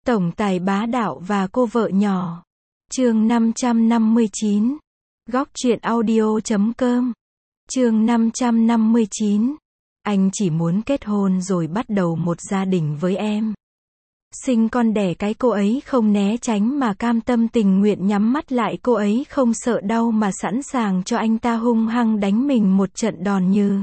Tổng tài bá đạo và cô vợ nhỏ. Chương 559. Góc truyện audio.com. Chương 559. Anh chỉ muốn kết hôn rồi bắt đầu một gia đình với em. Sinh con đẻ cái cô ấy không né tránh mà cam tâm tình nguyện nhắm mắt lại, cô ấy không sợ đau mà sẵn sàng cho anh ta hung hăng đánh mình một trận đòn như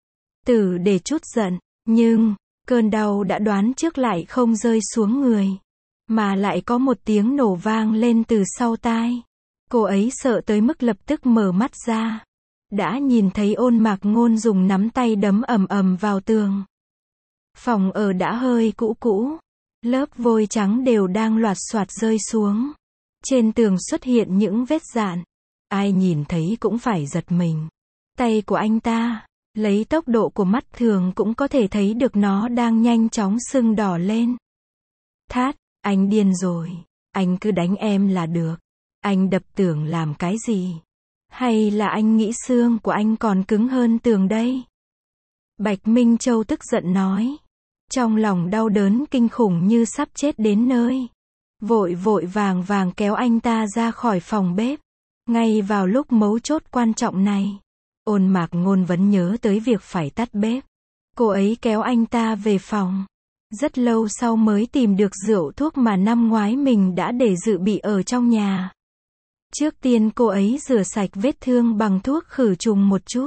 tử để trút giận. Nhưng, cơn đau đã đoán trước lại không rơi xuống người, mà lại có một tiếng nổ vang lên từ sau tai. Cô ấy sợ tới mức lập tức mở mắt ra. Đã nhìn thấy Ôn Mạc Ngôn dùng nắm tay đấm ầm ầm vào tường. Phòng ở đã hơi cũ cũ. Lớp vôi trắng đều đang loạt soạt rơi xuống. Trên tường xuất hiện những vết dạn. Ai nhìn thấy cũng phải giật mình. Tay của anh ta, lấy tốc độ của mắt thường cũng có thể thấy được nó đang nhanh chóng sưng đỏ lên. Thát, anh điên rồi. Anh cứ đánh em là được. Anh đập tường làm cái gì? Hay là anh nghĩ xương của anh còn cứng hơn tường đây? Bạch Minh Châu tức giận nói. Trong lòng đau đớn kinh khủng như sắp chết đến nơi. Vội vội vàng vàng kéo anh ta ra khỏi phòng bếp. Ngay vào lúc mấu chốt quan trọng này, Ôn Mạc Ngôn vẫn nhớ tới việc phải tắt bếp. Cô ấy kéo anh ta về phòng. Rất lâu sau mới tìm được rượu thuốc mà năm ngoái mình đã để dự bị ở trong nhà. Trước tiên cô ấy rửa sạch vết thương bằng thuốc khử trùng một chút.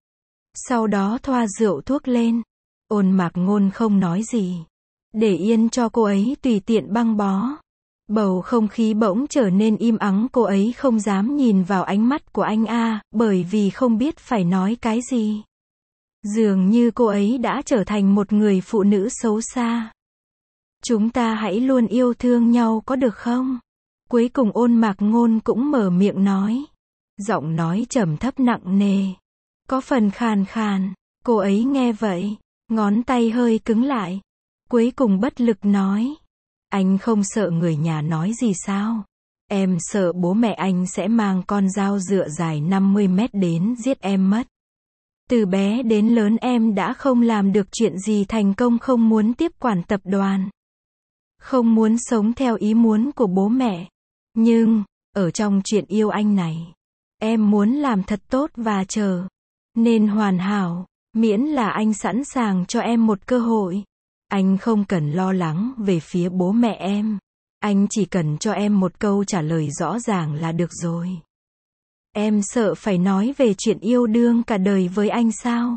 Sau đó thoa rượu thuốc lên. Ôn Mạc Ngôn không nói gì. Để yên cho cô ấy tùy tiện băng bó. Bầu không khí bỗng trở nên im ắng, cô ấy không dám nhìn vào ánh mắt của anh bởi vì không biết phải nói cái gì. Dường như cô ấy đã trở thành một người phụ nữ xấu xa. Chúng ta hãy luôn yêu thương nhau có được không? Cuối cùng Ôn Mạc Ngôn cũng mở miệng nói. Giọng nói trầm thấp nặng nề. Có phần khàn khàn. Cô ấy nghe vậy, ngón tay hơi cứng lại. Cuối cùng bất lực nói. Anh không sợ người nhà nói gì sao? Em sợ bố mẹ anh sẽ mang con dao dựa dài 50 mét đến giết em mất. Từ bé đến lớn em đã không làm được chuyện gì thành công, không muốn tiếp quản tập đoàn. Không muốn sống theo ý muốn của bố mẹ. Nhưng, ở trong chuyện yêu anh này, em muốn làm thật tốt và trở nên hoàn hảo, miễn là anh sẵn sàng cho em một cơ hội. Anh không cần lo lắng về phía bố mẹ em. Anh chỉ cần cho em một câu trả lời rõ ràng là được rồi. Em sợ phải nói về chuyện yêu đương cả đời với anh sao?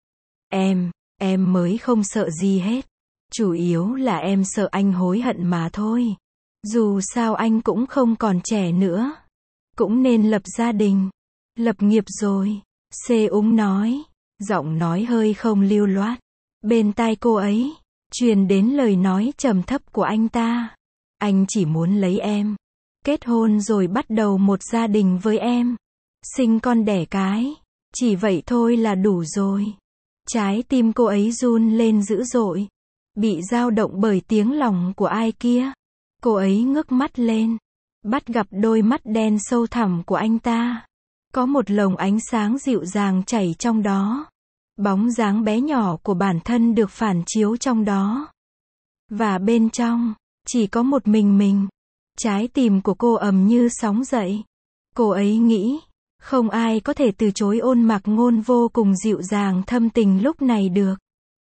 Em mới không sợ gì hết. Chủ yếu là em sợ anh hối hận mà thôi. Dù sao anh cũng không còn trẻ nữa. Cũng nên lập gia đình, lập nghiệp rồi. Xê Úng nói. Giọng nói hơi không lưu loát. Bên tai cô ấy truyền đến lời nói trầm thấp của anh ta. Anh chỉ muốn lấy em, kết hôn rồi bắt đầu một gia đình với em, sinh con đẻ cái. Chỉ vậy thôi là đủ rồi. Trái tim cô ấy run lên dữ dội, bị dao động bởi tiếng lòng của ai kia. Cô ấy ngước mắt lên, bắt gặp đôi mắt đen sâu thẳm của anh ta. Có một lồng ánh sáng dịu dàng chảy trong đó. Bóng dáng bé nhỏ của bản thân được phản chiếu trong đó. Và bên trong, chỉ có một mình. Trái tim của cô ầm như sóng dậy. Cô ấy nghĩ, không ai có thể từ chối Ôn Mạc Ngôn vô cùng dịu dàng thâm tình lúc này được.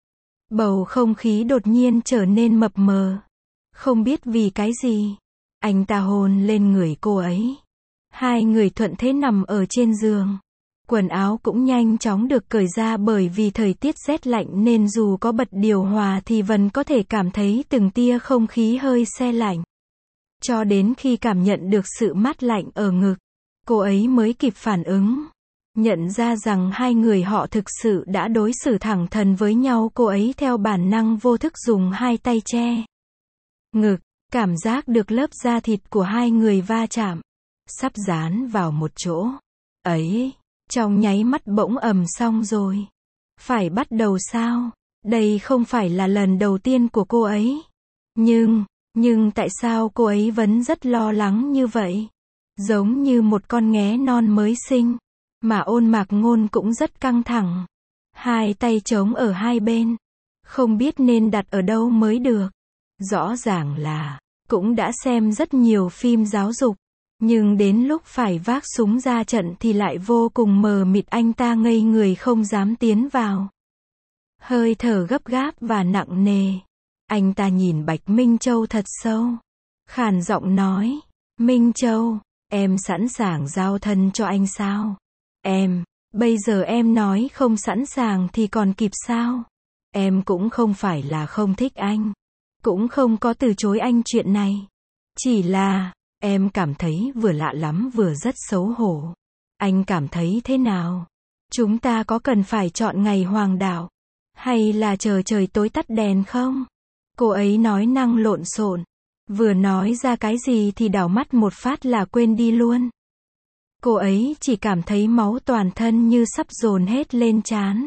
Bầu không khí đột nhiên trở nên mập mờ. Không biết vì cái gì, anh ta hôn lên người cô ấy. Hai người thuận thế nằm ở trên giường. Quần áo cũng nhanh chóng được cởi ra, bởi vì thời tiết rét lạnh nên dù có bật điều hòa thì vẫn có thể cảm thấy từng tia không khí hơi se lạnh. Cho đến khi cảm nhận được sự mát lạnh ở ngực, cô ấy mới kịp phản ứng. Nhận ra rằng hai người họ thực sự đã đối xử thẳng thắn với nhau. Cô ấy theo bản năng vô thức dùng hai tay che ngực, cảm giác được lớp da thịt của hai người va chạm, sắp dán vào một chỗ. Ấy, trong nháy mắt bỗng xong rồi. Phải bắt đầu sao? Đây không phải là lần đầu tiên của cô ấy. Nhưng tại sao cô ấy vẫn rất lo lắng như vậy? Giống như một con nghé non mới sinh. Mà Ôn Mạc Ngôn cũng rất căng thẳng. Hai tay trống ở hai bên. Không biết nên đặt ở đâu mới được. Rõ ràng là cũng đã xem rất nhiều phim giáo dục. Nhưng đến lúc phải vác súng ra trận thì lại vô cùng mờ mịt, anh ta ngây người không dám tiến vào. Hơi thở gấp gáp và nặng nề. Anh ta nhìn Bạch Minh Châu thật sâu. Khàn giọng nói, Minh Châu, em sẵn sàng giao thân cho anh sao? Em, bây giờ em nói không sẵn sàng thì còn kịp sao? Em cũng không phải là không thích anh. Cũng không có từ chối anh chuyện này. Chỉ là, em cảm thấy vừa lạ lắm vừa rất xấu hổ. Anh cảm thấy thế nào? Chúng ta có cần phải chọn ngày hoàng đạo? Hay là chờ trời tối tắt đèn không? Cô ấy nói năng lộn xộn. Vừa nói ra cái gì thì đảo mắt một phát là quên đi luôn. Cô ấy chỉ cảm thấy máu toàn thân như sắp dồn hết lên trán.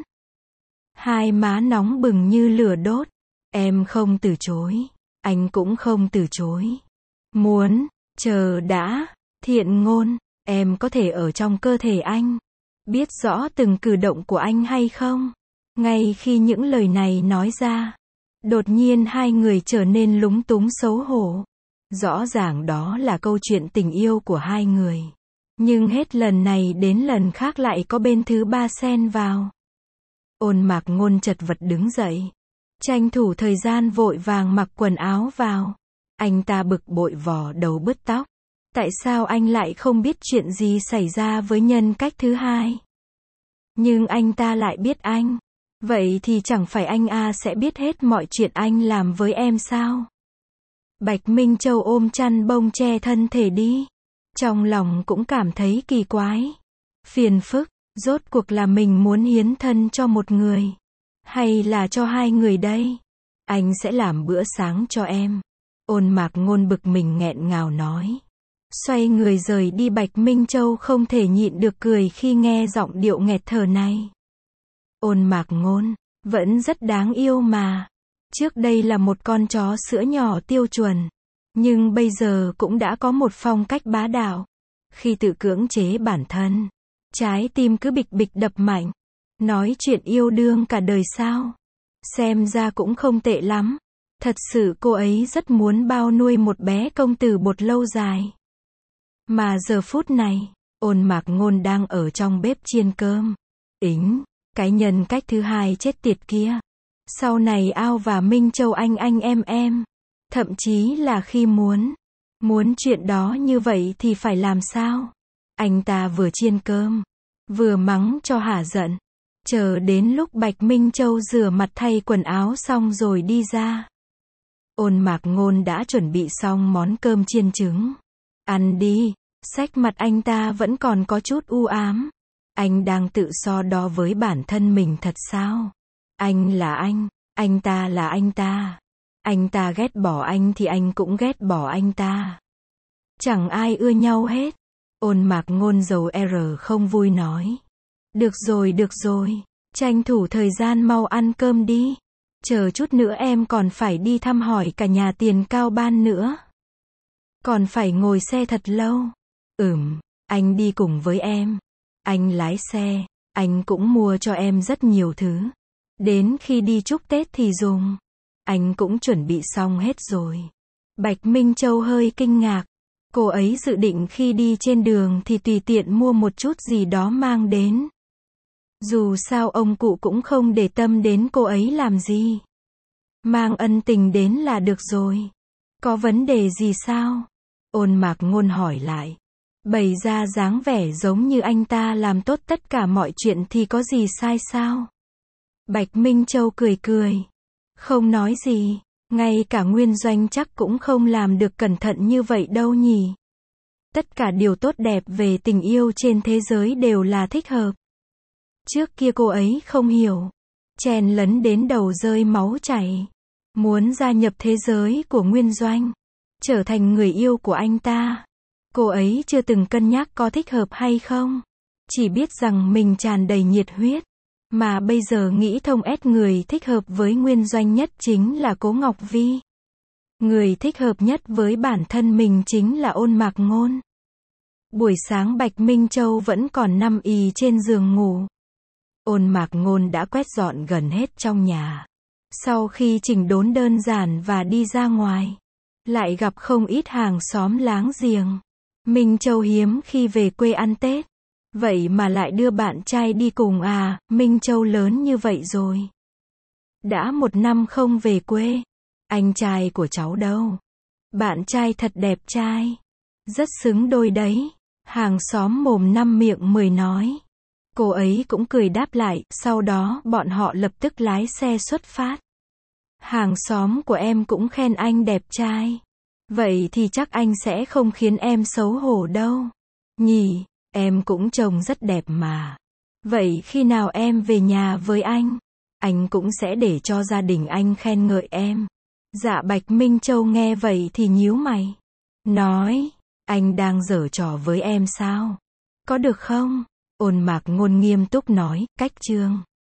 Hai má nóng bừng như lửa đốt. Em không từ chối. Anh cũng không từ chối. Muốn, chờ đã, Thiện Ngôn, em có thể ở trong cơ thể anh. Biết rõ từng cử động của anh hay không? Ngay khi những lời này nói ra, đột nhiên hai người trở nên lúng túng xấu hổ. Rõ ràng đó là câu chuyện tình yêu của hai người. Nhưng hết lần này đến lần khác lại có bên thứ ba xen vào. Ôn Mạc Ngôn chật vật đứng dậy. Tranh thủ thời gian vội vàng mặc quần áo vào. Anh ta bực bội vò đầu bứt tóc. Tại sao anh lại không biết chuyện gì xảy ra với nhân cách thứ hai? Nhưng anh ta lại biết anh. Vậy thì chẳng phải anh sẽ biết hết mọi chuyện anh làm với em sao? Bạch Minh Châu ôm chăn bông che thân thể đi. Trong lòng cũng cảm thấy kỳ quái. Phiền phức, rốt cuộc là mình muốn hiến thân cho một người. Hay là cho hai người đây? Anh sẽ làm bữa sáng cho em. Ôn Mạc Ngôn bực mình nghẹn ngào nói. Xoay người rời đi. Bạch Minh Châu không thể nhịn được cười khi nghe giọng điệu nghẹt thở này. Ôn Mạc Ngôn, vẫn rất đáng yêu mà. Trước đây là một con chó sữa nhỏ tiêu chuẩn. Nhưng bây giờ cũng đã có một phong cách bá đạo. Khi tự cưỡng chế bản thân, trái tim cứ bịch bịch đập mạnh. Nói chuyện yêu đương cả đời sao? Xem ra cũng không tệ lắm. Thật sự cô ấy rất muốn bao nuôi một bé công tử bột lâu dài. Mà giờ phút này, Ôn Mạc Ngôn đang ở trong bếp chiên cơm. Ính, cái nhân cách thứ hai chết tiệt kia. Sau này Ao và Minh Châu anh em. Thậm chí là khi muốn chuyện đó như vậy thì phải làm sao? Anh ta vừa chiên cơm, vừa mắng cho hả giận. Chờ đến lúc Bạch Minh Châu rửa mặt thay quần áo xong rồi đi ra. Ôn Mạc Ngôn đã chuẩn bị xong món cơm chiên trứng. Ăn đi, sắc mặt anh ta vẫn còn có chút u ám. Anh đang tự so đo với bản thân mình thật sao? Anh là anh ta là anh ta. Anh ta ghét bỏ anh thì anh cũng ghét bỏ anh ta. Chẳng ai ưa nhau hết. Ôn Mạc Ngôn dầu không vui nói. Được rồi, tranh thủ thời gian mau ăn cơm đi. Chờ chút nữa em còn phải đi thăm hỏi cả nhà Tiền Cao Ban nữa. Còn phải ngồi xe thật lâu. Anh đi cùng với em. Anh lái xe, anh cũng mua cho em rất nhiều thứ. Đến khi đi chúc Tết thì dùng. Anh cũng chuẩn bị xong hết rồi. Bạch Minh Châu hơi kinh ngạc. Cô ấy dự định khi đi trên đường thì tùy tiện mua một chút gì đó mang đến. Dù sao ông cụ cũng không để tâm đến cô ấy làm gì. Mang ân tình đến là được rồi. Có vấn đề gì sao? Ôn Mạc Ngôn hỏi lại. Bày ra dáng vẻ giống như anh ta làm tốt tất cả mọi chuyện thì có gì sai sao? Bạch Minh Châu cười. Không nói gì. Ngay cả Nguyên Doanh chắc cũng không làm được cẩn thận như vậy đâu nhỉ. Tất cả điều tốt đẹp về tình yêu trên thế giới đều là thích hợp. Trước kia cô ấy không hiểu. Chen lấn đến đầu rơi máu chảy. Muốn gia nhập thế giới của Nguyên Doanh. Trở thành người yêu của anh ta. Cô ấy chưa từng cân nhắc có thích hợp hay không. Chỉ biết rằng mình tràn đầy nhiệt huyết. Mà bây giờ nghĩ thông người thích hợp với Nguyên Doanh nhất chính là Cố Ngọc Vi. Người thích hợp nhất với bản thân mình chính là Ôn Mạc Ngôn. Buổi sáng Bạch Minh Châu vẫn còn nằm ì trên giường ngủ. Ôn Mạc Ngôn đã quét dọn gần hết trong nhà. Sau khi chỉnh đốn đơn giản và đi ra ngoài, lại gặp không ít hàng xóm láng giềng. Minh Châu hiếm khi về quê ăn Tết. Vậy mà lại đưa bạn trai đi cùng à, Minh Châu lớn như vậy rồi. Đã 1 năm không về quê. Anh trai của cháu đâu? Bạn trai thật đẹp trai. Rất xứng đôi đấy. Hàng xóm mồm 5 miệng 10 nói. Cô ấy cũng cười đáp lại, sau đó bọn họ lập tức lái xe xuất phát. Hàng xóm của em cũng khen anh đẹp trai. Vậy thì chắc anh sẽ không khiến em xấu hổ đâu. Nhỉ, em cũng trông rất đẹp mà. Vậy khi nào em về nhà với anh cũng sẽ để cho gia đình anh khen ngợi em. Dạ Bạch Minh Châu nghe vậy thì nhíu mày. Nói, anh đang giở trò với em sao? Có được không? Ôn Mạc Ngôn nghiêm túc nói, cách chương